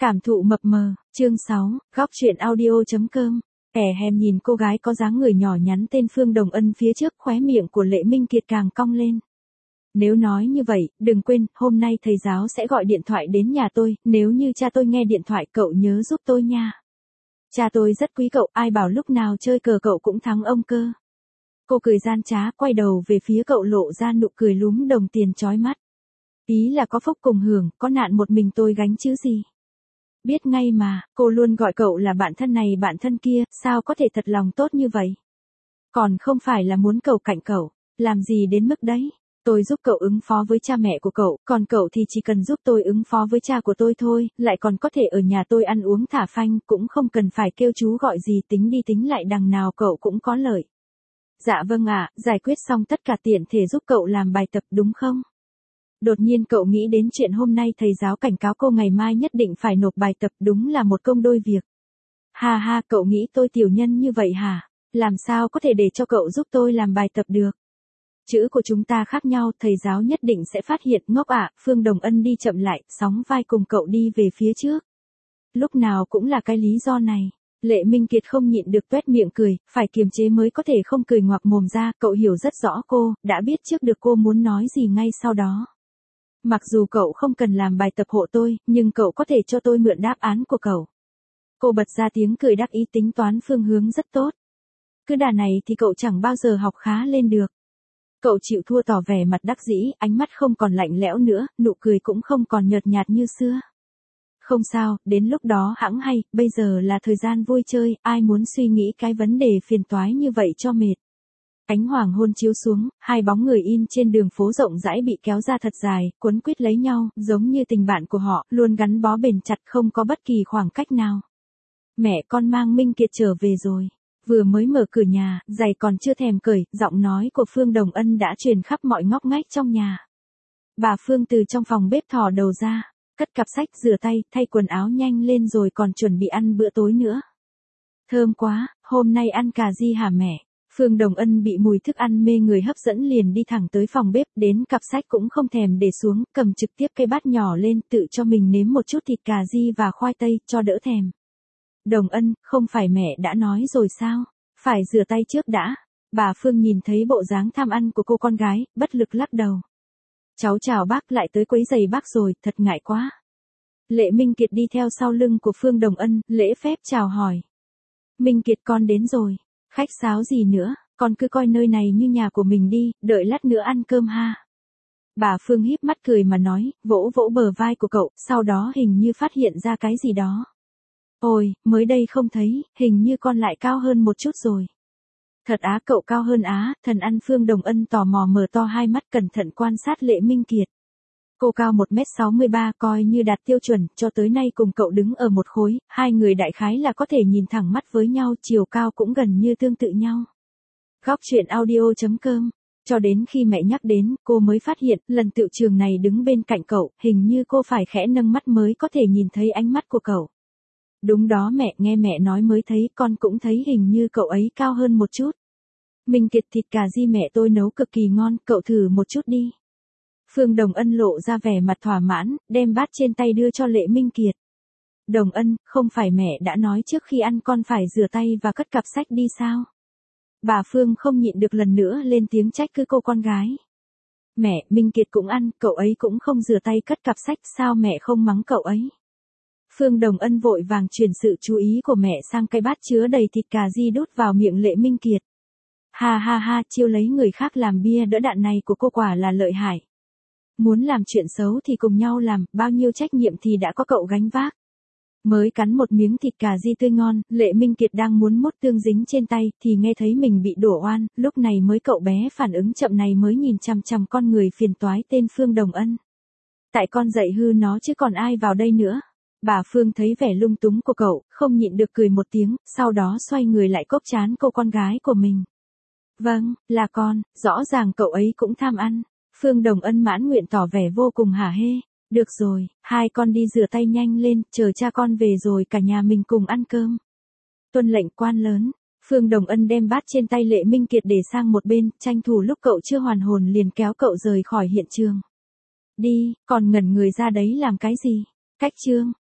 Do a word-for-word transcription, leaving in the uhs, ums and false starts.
Cảm thụ mập mờ, chương sáu, góc truyện audio.com. Kẻ hèm nhìn cô gái có dáng người nhỏ nhắn tên Phương Đồng Ân phía trước, khóe miệng của Lệ Minh Kiệt càng cong lên. Nếu nói như vậy, đừng quên, hôm nay thầy giáo sẽ gọi điện thoại đến nhà tôi, nếu như cha tôi nghe điện thoại cậu nhớ giúp tôi nha. Cha tôi rất quý cậu, ai bảo lúc nào chơi cờ cậu cũng thắng ông cơ. Cô cười gian trá, quay đầu về phía cậu lộ ra nụ cười lúm đồng tiền chói mắt. Ý là có phúc cùng hưởng, có nạn một mình tôi gánh chứ gì. Biết ngay mà, cô luôn gọi cậu là bạn thân này bạn thân kia, sao có thể thật lòng tốt như vậy? Còn không phải là muốn cậu cạnh cậu, làm gì đến mức đấy? Tôi giúp cậu ứng phó với cha mẹ của cậu, còn cậu thì chỉ cần giúp tôi ứng phó với cha của tôi thôi, lại còn có thể ở nhà tôi ăn uống thả phanh, cũng không cần phải kêu chú gọi gì, tính đi tính lại đằng nào cậu cũng có lợi. Dạ vâng ạ, giải quyết xong tất cả tiện thể giúp cậu làm bài tập đúng không? Đột nhiên cậu nghĩ đến chuyện hôm nay thầy giáo cảnh cáo cô ngày mai nhất định phải nộp bài tập, đúng là một công đôi việc. Ha ha, cậu nghĩ tôi tiểu nhân như vậy hả? Làm sao có thể để cho cậu giúp tôi làm bài tập được? Chữ của chúng ta khác nhau, thầy giáo nhất định sẽ phát hiện. Ngốc ạ. Phương Đồng Ân đi chậm lại, sóng vai cùng cậu đi về phía trước. Lúc nào cũng là cái lý do này. Lệ Minh Kiệt không nhịn được tuét miệng cười, phải kiềm chế mới có thể không cười ngoạc mồm ra, cậu hiểu rất rõ cô, đã biết trước được cô muốn nói gì ngay sau đó. Mặc dù cậu không cần làm bài tập hộ tôi, nhưng cậu có thể cho tôi mượn đáp án của cậu. Cô bật ra tiếng cười đắc ý, tính toán phương hướng rất tốt. Cứ đà này thì cậu chẳng bao giờ học khá lên được. Cậu chịu thua tỏ vẻ mặt đắc dĩ, ánh mắt không còn lạnh lẽo nữa, nụ cười cũng không còn nhợt nhạt như xưa. Không sao, đến lúc đó hẵng hay, bây giờ là thời gian vui chơi, ai muốn suy nghĩ cái vấn đề phiền toái như vậy cho mệt. Ánh hoàng hôn chiếu xuống, hai bóng người in trên đường phố rộng rãi bị kéo ra thật dài, quấn quýt lấy nhau, giống như tình bạn của họ, luôn gắn bó bền chặt, không có bất kỳ khoảng cách nào. Mẹ con mang Minh Kiệt trở về rồi. Vừa mới mở cửa nhà, giày còn chưa thèm cởi, giọng nói của Phương Đồng Ân đã truyền khắp mọi ngóc ngách trong nhà. Bà Phương từ trong phòng bếp thò đầu ra, cất cặp sách, rửa tay, thay quần áo nhanh lên rồi còn chuẩn bị ăn bữa tối nữa. Thơm quá, hôm nay ăn cà ri hả mẹ? Phương Đồng Ân bị mùi thức ăn mê người hấp dẫn, liền đi thẳng tới phòng bếp, đến cặp sách cũng không thèm để xuống, cầm trực tiếp cái bát nhỏ lên, tự cho mình nếm một chút thịt cà ri và khoai tây, cho đỡ thèm. Đồng Ân, không phải mẹ đã nói rồi sao? Phải rửa tay trước đã. Bà Phương nhìn thấy bộ dáng tham ăn của cô con gái, bất lực lắc đầu. Cháu chào bác, lại tới quấy giày bác rồi, thật ngại quá. Lệ Minh Kiệt đi theo sau lưng của Phương Đồng Ân, lễ phép chào hỏi. Minh Kiệt con đến rồi. Khách sáo gì nữa, con cứ coi nơi này như nhà của mình đi, đợi lát nữa ăn cơm ha. Bà Phương híp mắt cười mà nói, vỗ vỗ bờ vai của cậu, sau đó hình như phát hiện ra cái gì đó. Ôi, mới đây không thấy, hình như con lại cao hơn một chút rồi. Thật á, cậu cao hơn á, thần ăn. Phương Đồng Ân tò mò mở to hai mắt cẩn thận quan sát Lệ Minh Kiệt. Cô cao một mét sáu mươi ba, coi như đạt tiêu chuẩn, cho tới nay cùng cậu đứng ở một khối, hai người đại khái là có thể nhìn thẳng mắt với nhau, chiều cao cũng gần như tương tự nhau. Góc truyện audio.com. Cho đến khi mẹ nhắc đến, cô mới phát hiện, lần tựu trường này đứng bên cạnh cậu, hình như cô phải khẽ nâng mắt mới có thể nhìn thấy ánh mắt của cậu. Đúng đó mẹ, nghe mẹ nói mới thấy, con cũng thấy hình như cậu ấy cao hơn một chút. Minh Kiệt, thịt cà ri mẹ tôi nấu cực kỳ ngon, cậu thử một chút đi. Phương Đồng Ân lộ ra vẻ mặt thỏa mãn, đem bát trên tay đưa cho Lệ Minh Kiệt. Đồng Ân, không phải mẹ đã nói trước khi ăn con phải rửa tay và cất cặp sách đi sao? Bà Phương không nhịn được lần nữa lên tiếng trách cứ cô con gái. Mẹ, Minh Kiệt cũng ăn, cậu ấy cũng không rửa tay cất cặp sách, sao mẹ không mắng cậu ấy? Phương Đồng Ân vội vàng chuyển sự chú ý của mẹ sang cái bát chứa đầy thịt cà ri đút vào miệng Lệ Minh Kiệt. Ha ha ha, chiêu lấy người khác làm bia đỡ đạn này của cô quả là lợi hại. Muốn làm chuyện xấu thì cùng nhau làm, bao nhiêu trách nhiệm thì đã có cậu gánh vác. Mới cắn một miếng thịt cà ri tươi ngon, Lệ Minh Kiệt đang muốn mốt tương dính trên tay, thì nghe thấy mình bị đổ oan, lúc này mới cậu bé phản ứng chậm này mới nhìn chằm chằm con người phiền toái tên Phương Đồng Ân. Tại con dạy hư nó chứ còn ai vào đây nữa. Bà Phương thấy vẻ lung túng của cậu, không nhịn được cười một tiếng, sau đó xoay người lại cốc trán cô con gái của mình. Vâng, là con, rõ ràng cậu ấy cũng tham ăn. Phương Đồng Ân mãn nguyện tỏ vẻ vô cùng hả hê. Được rồi, hai con đi rửa tay nhanh lên, chờ cha con về rồi cả nhà mình cùng ăn cơm. Tuân lệnh quan lớn. Phương Đồng Ân đem bát trên tay Lệ Minh Kiệt để sang một bên, tranh thủ lúc cậu chưa hoàn hồn liền kéo cậu rời khỏi hiện trường. Đi, còn ngẩn người ra đấy làm cái gì? Cách chương.